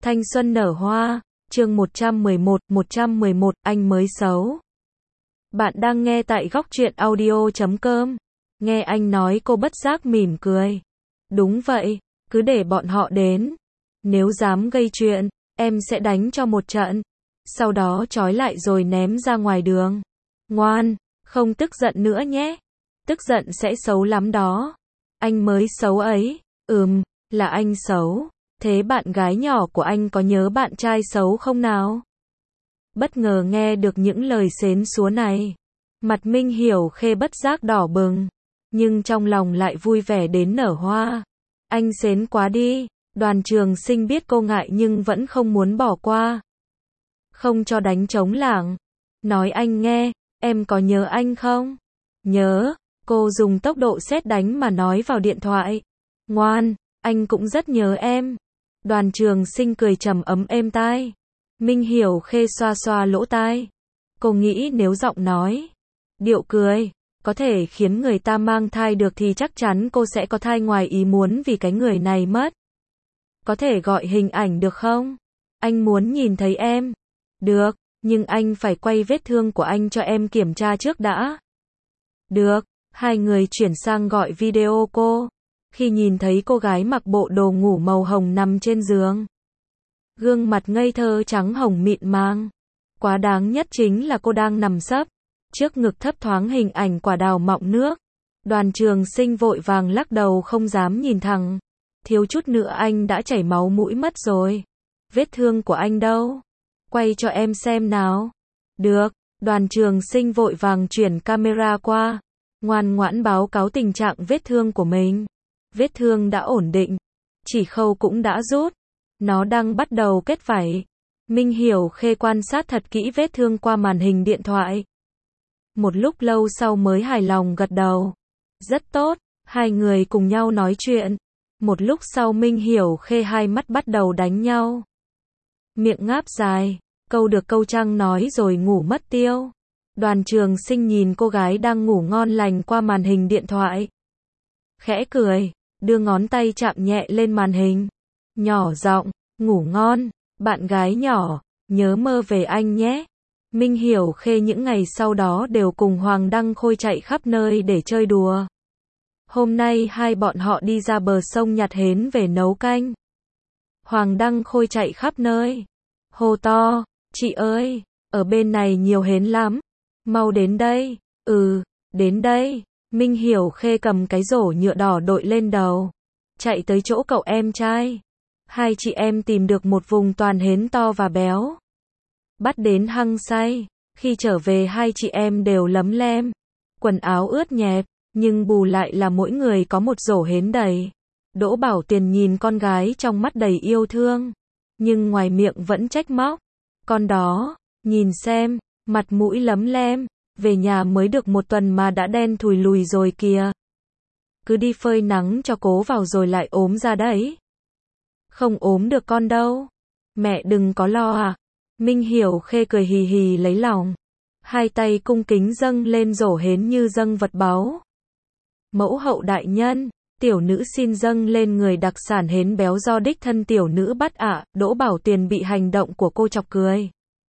Thanh xuân nở hoa, chương 111, anh mới xấu. Bạn đang nghe tại góc truyện audio.com. Nghe anh nói cô bất giác mỉm cười. Đúng vậy, cứ để bọn họ đến. Nếu dám gây chuyện, em sẽ đánh cho một trận. Sau đó trói lại rồi ném ra ngoài đường. Ngoan, không tức giận nữa nhé. Tức giận sẽ xấu lắm đó. Anh mới xấu ấy. Là anh xấu. Thế bạn gái nhỏ của anh có nhớ bạn trai xấu không nào? Bất ngờ nghe được những lời xến xúa này. Mặt Minh Hiểu Khê bất giác đỏ bừng. Nhưng trong lòng lại vui vẻ đến nở hoa. Anh xến quá đi. Đoàn Trường Sinh biết cô ngại nhưng vẫn không muốn bỏ qua. Không cho đánh trống lảng. Nói anh nghe, em có nhớ anh không? Nhớ, cô dùng tốc độ sét đánh mà nói vào điện thoại. Ngoan, anh cũng rất nhớ em. Đoàn Trường Sinh cười trầm ấm êm tai. Minh Hiểu Khê xoa xoa lỗ tai. Cô nghĩ nếu giọng nói, điệu cười, có thể khiến người ta mang thai được thì chắc chắn cô sẽ có thai ngoài ý muốn vì cái người này mất. Có thể gọi hình ảnh được không? Anh muốn nhìn thấy em. Được, nhưng anh phải quay vết thương của anh cho em kiểm tra trước đã. Được, hai người chuyển sang gọi video cô. Khi nhìn thấy cô gái mặc bộ đồ ngủ màu hồng nằm trên giường. Gương mặt ngây thơ trắng hồng mịn màng. Quá đáng nhất chính là cô đang nằm sấp. Trước ngực thấp thoáng hình ảnh quả đào mọng nước. Đoàn Trường Sinh vội vàng lắc đầu không dám nhìn thẳng. Thiếu chút nữa anh đã chảy máu mũi mất rồi. Vết thương của anh đâu? Quay cho em xem nào. Được, Đoàn Trường Sinh vội vàng chuyển camera qua. Ngoan ngoãn báo cáo tình trạng vết thương của mình. Vết thương đã ổn định. Chỉ khâu cũng đã rút. Nó đang bắt đầu kết vảy. Minh Hiểu Khê quan sát thật kỹ vết thương qua màn hình điện thoại. Một lúc lâu sau mới hài lòng gật đầu. Rất tốt, hai người cùng nhau nói chuyện. Một lúc sau Minh Hiểu Khê hai mắt bắt đầu đánh nhau. Miệng ngáp dài, câu được câu trăng nói rồi ngủ mất tiêu. Đoàn Trường Sinh nhìn cô gái đang ngủ ngon lành qua màn hình điện thoại. Khẽ cười, đưa ngón tay chạm nhẹ lên màn hình. Nhỏ giọng, ngủ ngon, bạn gái nhỏ, nhớ mơ về anh nhé. Minh Hiểu Khê những ngày sau đó đều cùng Hoàng Đăng Khôi chạy khắp nơi để chơi đùa. Hôm nay hai bọn họ đi ra bờ sông nhặt hến về nấu canh. Hoàng Đăng Khôi chạy khắp nơi. Hô to, chị ơi, ở bên này nhiều hến lắm. Mau đến đây. Đến đây. Minh Hiểu Khê cầm cái rổ nhựa đỏ đội lên đầu. Chạy tới chỗ cậu em trai. Hai chị em tìm được một vùng toàn hến to và béo. Bắt đến hăng say. Khi trở về hai chị em đều lấm lem. Quần áo ướt nhẹp. Nhưng bù lại là mỗi người có một rổ hến đầy. Đỗ Bảo Tiền nhìn con gái trong mắt đầy yêu thương. Nhưng ngoài miệng vẫn trách móc. Con đó, nhìn xem, mặt mũi lấm lem. Về nhà mới được một tuần mà đã đen thùi lùi rồi kìa. Cứ đi phơi nắng cho cố vào rồi lại ốm ra đấy. Không ốm được con đâu. Mẹ đừng có lo à. Minh Hiểu Khê cười hì hì lấy lòng. Hai tay cung kính dâng lên rổ hến như dâng vật báu. Mẫu hậu đại nhân, tiểu nữ xin dâng lên người đặc sản hến béo do đích thân tiểu nữ bắt ạ. Đỗ Bảo Tiền bị hành động của cô chọc cười.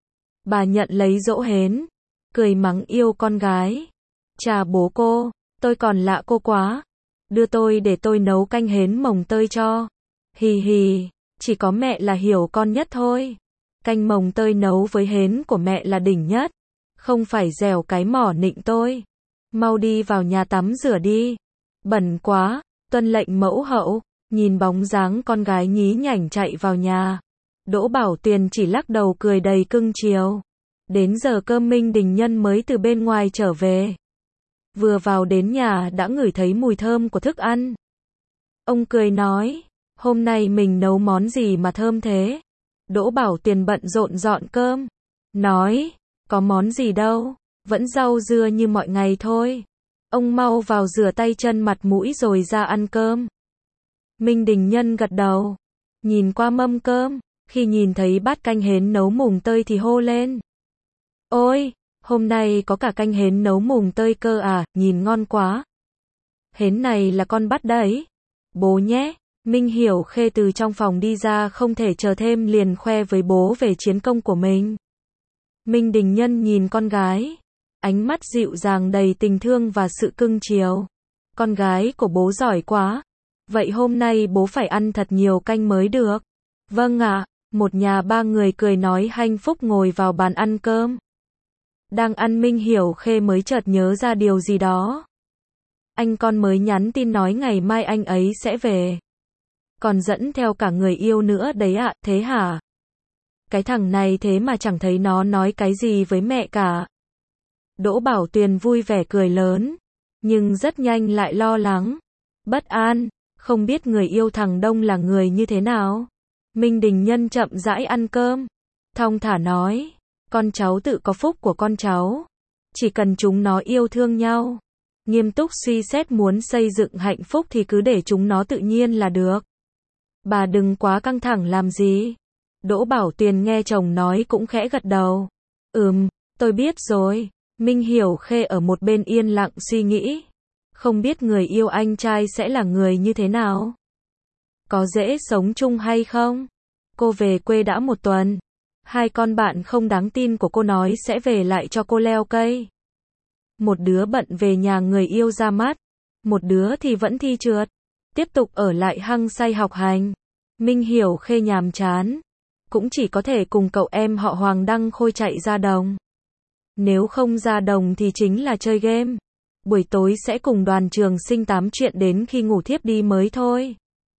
Bà nhận lấy rổ hến. Cười mắng yêu con gái. Chà bố cô, tôi còn lạ cô quá. Đưa tôi để tôi nấu canh hến mồng tơi cho. Hì hì, chỉ có mẹ là hiểu con nhất thôi. Canh mồng tơi nấu với hến của mẹ là đỉnh nhất. Không phải dèo cái mỏ nịnh tôi. Mau đi vào nhà tắm rửa đi. Bẩn quá, tuân lệnh mẫu hậu. Nhìn bóng dáng con gái nhí nhảnh chạy vào nhà. Đỗ Bảo Tiền chỉ lắc đầu cười đầy cưng chiều. Đến giờ cơm Minh Đình Nhân mới từ bên ngoài trở về. Vừa vào đến nhà đã ngửi thấy mùi thơm của thức ăn. Ông cười nói, hôm nay mình nấu món gì mà thơm thế? Đỗ Bảo Tiền bận rộn dọn cơm. Nói, có món gì đâu, vẫn rau dưa như mọi ngày thôi. Ông mau vào rửa tay chân mặt mũi rồi ra ăn cơm. Minh Đình Nhân gật đầu. Nhìn qua mâm cơm, khi nhìn thấy bát canh hến nấu mùng tơi thì hô lên. Ôi, hôm nay có cả canh hến nấu mùng tơi cơ à, nhìn ngon quá. Hến này là con bắt đấy. Bố nhé, Minh Hiểu Khê từ trong phòng đi ra không thể chờ thêm liền khoe với bố về chiến công của mình. Minh Đình Nhân nhìn con gái, ánh mắt dịu dàng đầy tình thương và sự cưng chiều. Con gái của bố giỏi quá. Vậy hôm nay bố phải ăn thật nhiều canh mới được. Vâng ạ, một nhà ba người cười nói hạnh phúc ngồi vào bàn ăn cơm. Đang ăn Minh Hiểu Khê mới chợt nhớ ra điều gì đó. Anh con mới nhắn tin nói ngày mai anh ấy sẽ về. Còn dẫn theo cả người yêu nữa đấy ạ, thế hả? Cái thằng này thế mà chẳng thấy nó nói cái gì với mẹ cả. Đỗ Bảo Tuyền vui vẻ cười lớn, nhưng rất nhanh lại lo lắng, bất an, không biết người yêu thằng Đông là người như thế nào. Minh Đình Nhân chậm rãi ăn cơm, thong thả nói, con cháu tự có phúc của con cháu, chỉ cần chúng nó yêu thương nhau, nghiêm túc suy xét muốn xây dựng hạnh phúc thì cứ để chúng nó tự nhiên là được. Bà đừng quá căng thẳng làm gì. Đỗ Bảo Tuyền nghe chồng nói cũng khẽ gật đầu. Tôi biết rồi. Minh Hiểu Khê ở một bên yên lặng suy nghĩ. Không biết người yêu anh trai sẽ là người như thế nào? Có dễ sống chung hay không? Cô về quê đã 1 tuần. 2 con bạn không đáng tin của cô nói sẽ về lại cho cô leo cây. Một đứa bận về nhà người yêu ra mắt. Một đứa thì vẫn thi trượt. Tiếp tục ở lại hăng say học hành. Minh Hiểu Khê nhàm chán. Cũng chỉ có thể cùng cậu em họ Hoàng Đăng Khôi chạy ra đồng. Nếu không ra đồng thì chính là chơi game. Buổi tối sẽ cùng Đoàn Trường Sinh tám chuyện đến khi ngủ thiếp đi mới thôi.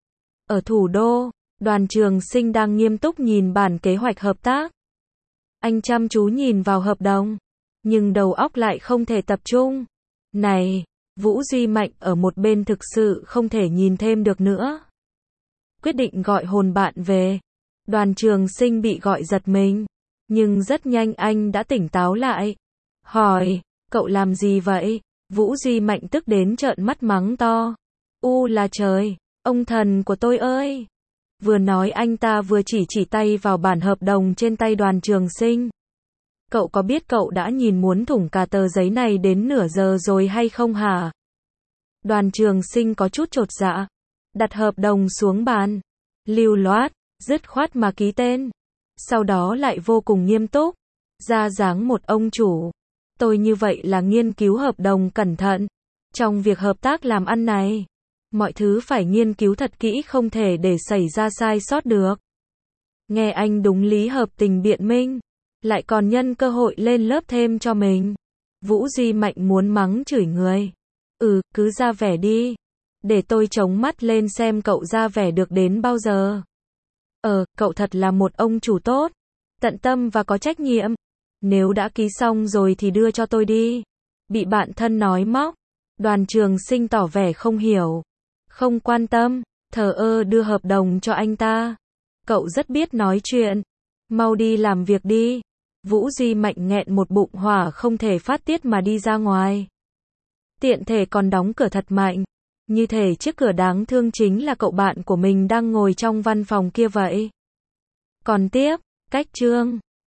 Ở thủ đô, Đoàn Trường Sinh đang nghiêm túc nhìn bản kế hoạch hợp tác. Anh chăm chú nhìn vào hợp đồng, nhưng đầu óc lại không thể tập trung. Này, Vũ Duy Mạnh ở một bên thực sự không thể nhìn thêm được nữa. Quyết định gọi hồn bạn về. Đoàn Trường Sinh bị gọi giật mình, nhưng rất nhanh anh đã tỉnh táo lại. Hỏi, cậu làm gì vậy? Vũ Duy Mạnh tức đến trợn mắt mắng to. Là trời, ông thần của tôi ơi! Vừa nói anh ta vừa chỉ tay vào bản hợp đồng trên tay Đoàn Trường Sinh. Cậu có biết cậu đã nhìn muốn thủng cả tờ giấy này đến nửa giờ rồi hay không hả? Đoàn Trường Sinh có chút chột dạ, đặt hợp đồng xuống bàn, lưu loát, dứt khoát mà ký tên. Sau đó lại vô cùng nghiêm túc, ra dáng một ông chủ. Tôi như vậy là nghiên cứu hợp đồng cẩn thận. Trong việc hợp tác làm ăn này, mọi thứ phải nghiên cứu thật kỹ không thể để xảy ra sai sót được. Nghe anh đúng lý hợp tình biện minh, lại còn nhân cơ hội lên lớp thêm cho mình. Vũ Duy Mạnh muốn mắng chửi người. Cứ ra vẻ đi. Để tôi chống mắt lên xem cậu ra vẻ được đến bao giờ. Cậu thật là một ông chủ tốt, tận tâm và có trách nhiệm. Nếu đã ký xong rồi thì đưa cho tôi đi. Bị bạn thân nói móc. Đoàn Trường Sinh tỏ vẻ không hiểu, không quan tâm, thờ ơ đưa hợp đồng cho anh ta. Cậu rất biết nói chuyện. Mau đi làm việc đi. Vũ Duy Mạnh nghẹn một bụng hỏa không thể phát tiết mà đi ra ngoài. Tiện thể còn đóng cửa thật mạnh. Như thể chiếc cửa đáng thương chính là cậu bạn của mình đang ngồi trong văn phòng kia vậy. Còn tiếp, cách chương